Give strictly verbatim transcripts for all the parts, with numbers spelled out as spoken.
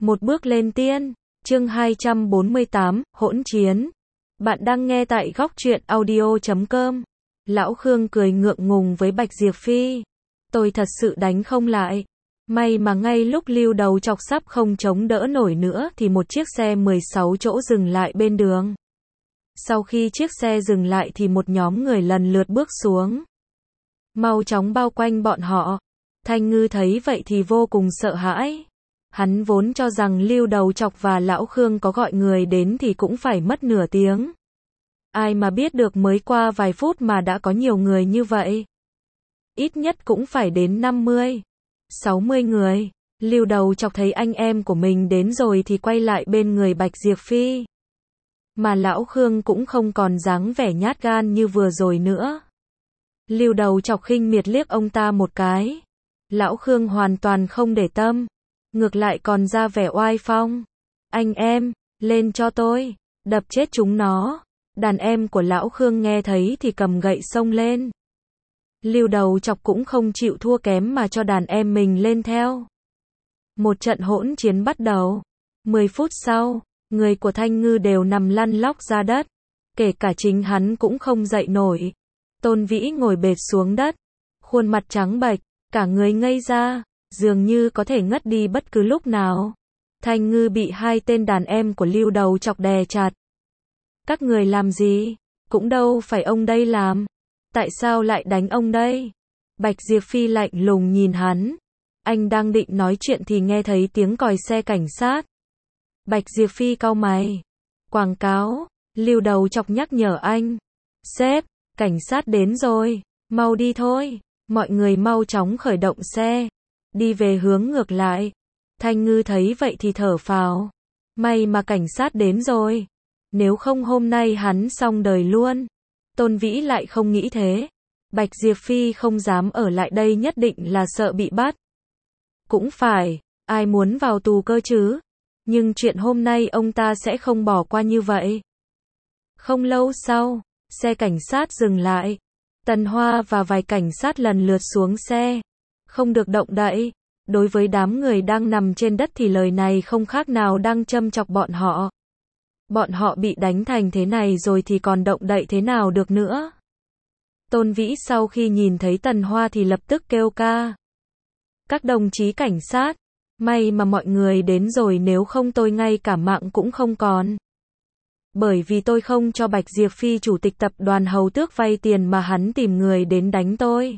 Một bước lên tiên, chương hai trăm bốn mươi tám, hỗn chiến. Bạn đang nghe tại góc truyện audio chấm com. Lão Khương cười ngượng ngùng với Bạch Diệp Phi. Tôi thật sự đánh không lại. May mà ngay lúc Lưu Đầu Chọc sắp không chống đỡ nổi nữa thì một chiếc xe mười sáu chỗ dừng lại bên đường. Sau khi chiếc xe dừng lại thì một nhóm người lần lượt bước xuống. Mau chóng bao quanh bọn họ. Thanh Ngư thấy vậy thì vô cùng sợ hãi. Hắn vốn cho rằng Lưu Đầu Chọc và Lão Khương có gọi người đến thì cũng phải mất nửa tiếng. Ai mà biết được mới qua vài phút mà đã có nhiều người như vậy. Ít nhất cũng phải đến năm mươi, sáu mươi người. Lưu Đầu Chọc thấy anh em của mình đến rồi thì quay lại bên người Bạch Diệp Phi. Mà Lão Khương cũng không còn dáng vẻ nhát gan như vừa rồi nữa. Lưu Đầu Chọc khinh miệt liếc ông ta một cái. Lão Khương hoàn toàn không để tâm. Ngược lại còn ra vẻ oai phong. Anh em, lên cho tôi, đập chết chúng nó. Đàn em của Lão Khương nghe thấy thì cầm gậy xông lên. Lưu Đầu Chọc cũng không chịu thua kém mà cho đàn em mình lên theo. Một trận hỗn chiến bắt đầu. mười phút sau, người của Thanh Ngư đều nằm lăn lóc ra đất. Kể cả chính hắn cũng không dậy nổi. Tôn Vĩ ngồi bệt xuống đất. Khuôn mặt trắng bệch, cả người ngây ra. Dường như có thể ngất đi bất cứ lúc nào. Thanh Ngư bị hai tên đàn em của Lưu Đầu Chọc đè chặt. Các người làm gì? Cũng đâu phải ông đây làm. Tại sao lại đánh ông đây? Bạch Diệp Phi lạnh lùng nhìn hắn. Anh đang định nói chuyện thì nghe thấy tiếng còi xe cảnh sát. Bạch Diệp Phi cau mày. Quảng cáo. Lưu Đầu Chọc nhắc nhở anh. Sếp, cảnh sát đến rồi. Mau đi thôi. Mọi người mau chóng khởi động xe. Đi về hướng ngược lại. Thanh Ngư thấy vậy thì thở phào. May mà cảnh sát đến rồi. Nếu không hôm nay hắn xong đời luôn. Tôn Vĩ lại không nghĩ thế. Bạch Diệp Phi không dám ở lại đây nhất định là sợ bị bắt. Cũng phải, ai muốn vào tù cơ chứ. Nhưng chuyện hôm nay ông ta sẽ không bỏ qua như vậy. Không lâu sau, xe cảnh sát dừng lại. Tần Hoa và vài cảnh sát lần lượt xuống xe. Không được động đậy. Đối với đám người đang nằm trên đất thì lời này không khác nào đang châm chọc bọn họ. Bọn họ bị đánh thành thế này rồi thì còn động đậy thế nào được nữa. Tôn Vĩ sau khi nhìn thấy Tần Hoa thì lập tức kêu ca. Các đồng chí cảnh sát, may mà mọi người đến rồi nếu không tôi ngay cả mạng cũng không còn. Bởi vì tôi không cho Bạch Diệp Phi chủ tịch tập đoàn Hầu Tước vay tiền mà hắn tìm người đến đánh tôi.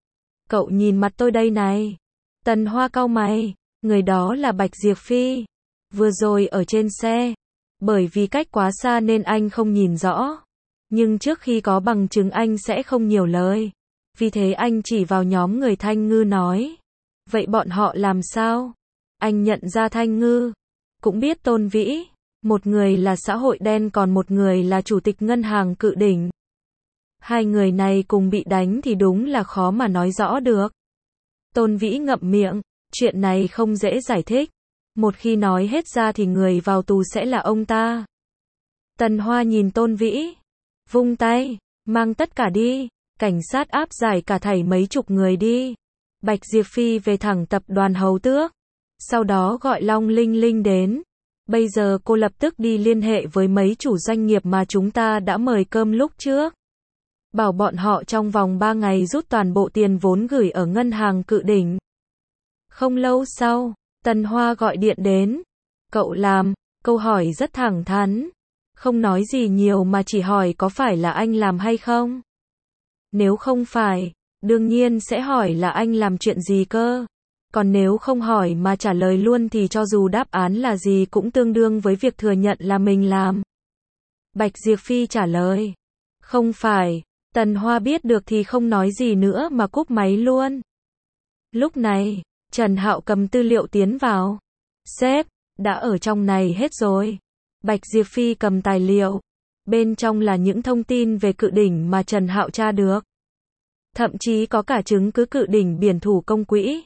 Cậu nhìn mặt tôi đây này. Tần Hoa cau mày, người đó là Bạch Diệp Phi. Vừa rồi ở trên xe. Bởi vì cách quá xa nên anh không nhìn rõ. Nhưng trước khi có bằng chứng anh sẽ không nhiều lời. Vì thế anh chỉ vào nhóm người Thanh Ngư nói. Vậy bọn họ làm sao? Anh nhận ra Thanh Ngư. Cũng biết Tôn Vĩ. Một người là xã hội đen còn một người là chủ tịch ngân hàng Cự Đỉnh. Hai người này cùng bị đánh thì đúng là khó mà nói rõ được. Tôn Vĩ ngậm miệng. Chuyện này không dễ giải thích. Một khi nói hết ra thì người vào tù sẽ là ông ta. Tần Hoa nhìn Tôn Vĩ. Vung tay. Mang tất cả đi. Cảnh sát áp giải cả thảy mấy chục người đi. Bạch Diệp Phi về thẳng tập đoàn Hầu Tước. Sau đó gọi Long Linh Linh đến. Bây giờ cô lập tức đi liên hệ với mấy chủ doanh nghiệp mà chúng ta đã mời cơm lúc trước. Bảo bọn họ trong vòng ba ngày rút toàn bộ tiền vốn gửi ở ngân hàng Cự Đỉnh. Không lâu sau, Tần Hoa gọi điện đến. Cậu làm, câu hỏi rất thẳng thắn. Không nói gì nhiều mà chỉ hỏi có phải là anh làm hay không. Nếu không phải, đương nhiên sẽ hỏi là anh làm chuyện gì cơ. Còn nếu không hỏi mà trả lời luôn thì cho dù đáp án là gì cũng tương đương với việc thừa nhận là mình làm. Bạch Diệp Phi trả lời. Không phải. Tần Hoa biết được thì không nói gì nữa mà cúp máy luôn. Lúc này, Trần Hạo cầm tư liệu tiến vào. Sếp, đã ở trong này hết rồi. Bạch Diệp Phi cầm tài liệu. Bên trong là những thông tin về Cự Đỉnh mà Trần Hạo tra được. Thậm chí có cả chứng cứ Cự Đỉnh biển thủ công quỹ.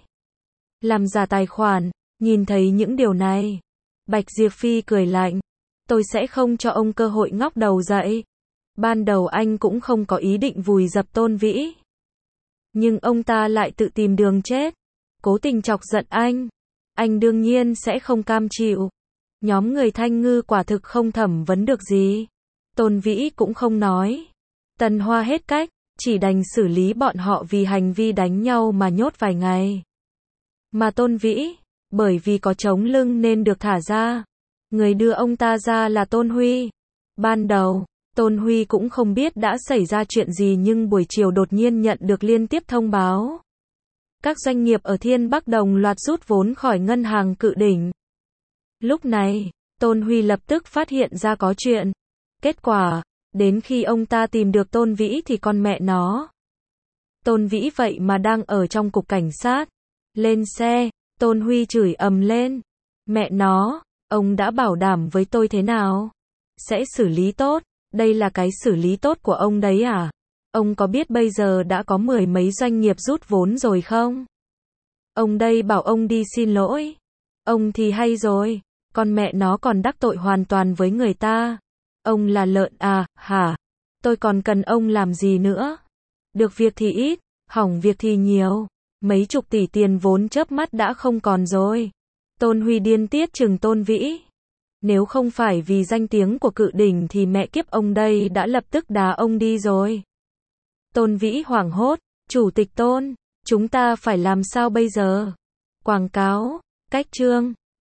Làm giả tài khoản. Nhìn thấy những điều này. Bạch Diệp Phi cười lạnh. Tôi sẽ không cho ông cơ hội ngóc đầu dậy. Ban đầu anh cũng không có ý định vùi dập Tôn Vĩ. Nhưng ông ta lại tự tìm đường chết. Cố tình chọc giận anh. anh đương nhiên sẽ không cam chịu. Nhóm người Thanh Ngư quả thực không thẩm vấn được gì. Tôn Vĩ cũng không nói. Tần Hoa hết cách, chỉ đành xử lý bọn họ vì hành vi đánh nhau mà nhốt vài ngày. Mà Tôn Vĩ, bởi vì có chống lưng nên được thả ra. Người đưa ông ta ra là Tôn Huy. Ban đầu, Tôn Huy cũng không biết đã xảy ra chuyện gì nhưng buổi chiều đột nhiên nhận được liên tiếp thông báo. Các doanh nghiệp ở Thiên Bắc đồng loạt rút vốn khỏi ngân hàng Cự Đỉnh. Lúc này, Tôn Huy lập tức phát hiện ra có chuyện. Kết quả, đến khi ông ta tìm được Tôn Vĩ thì con mẹ nó. Tôn Vĩ vậy mà đang ở trong cục cảnh sát. Lên xe, Tôn Huy chửi ầm lên. Mẹ nó, ông đã bảo đảm với tôi thế nào? Sẽ xử lý tốt, đây là cái xử lý tốt của ông đấy à? Ông có biết bây giờ đã có mười mấy doanh nghiệp rút vốn rồi không? Ông đây bảo ông đi xin lỗi. Ông thì hay rồi, con mẹ nó còn đắc tội hoàn toàn với người ta. Ông là lợn à, hả? Tôi còn cần ông làm gì nữa? Được việc thì ít, hỏng việc thì nhiều. Mấy chục tỷ tiền vốn chớp mắt đã không còn rồi. Tôn Huy điên tiết chừng Tôn Vĩ. Nếu không phải vì danh tiếng của Cự Đỉnh thì mẹ kiếp ông đây đã lập tức đá ông đi rồi. Tôn Vĩ hoảng hốt, Chủ tịch Tôn, chúng ta phải làm sao bây giờ? Quảng cáo, cách chương.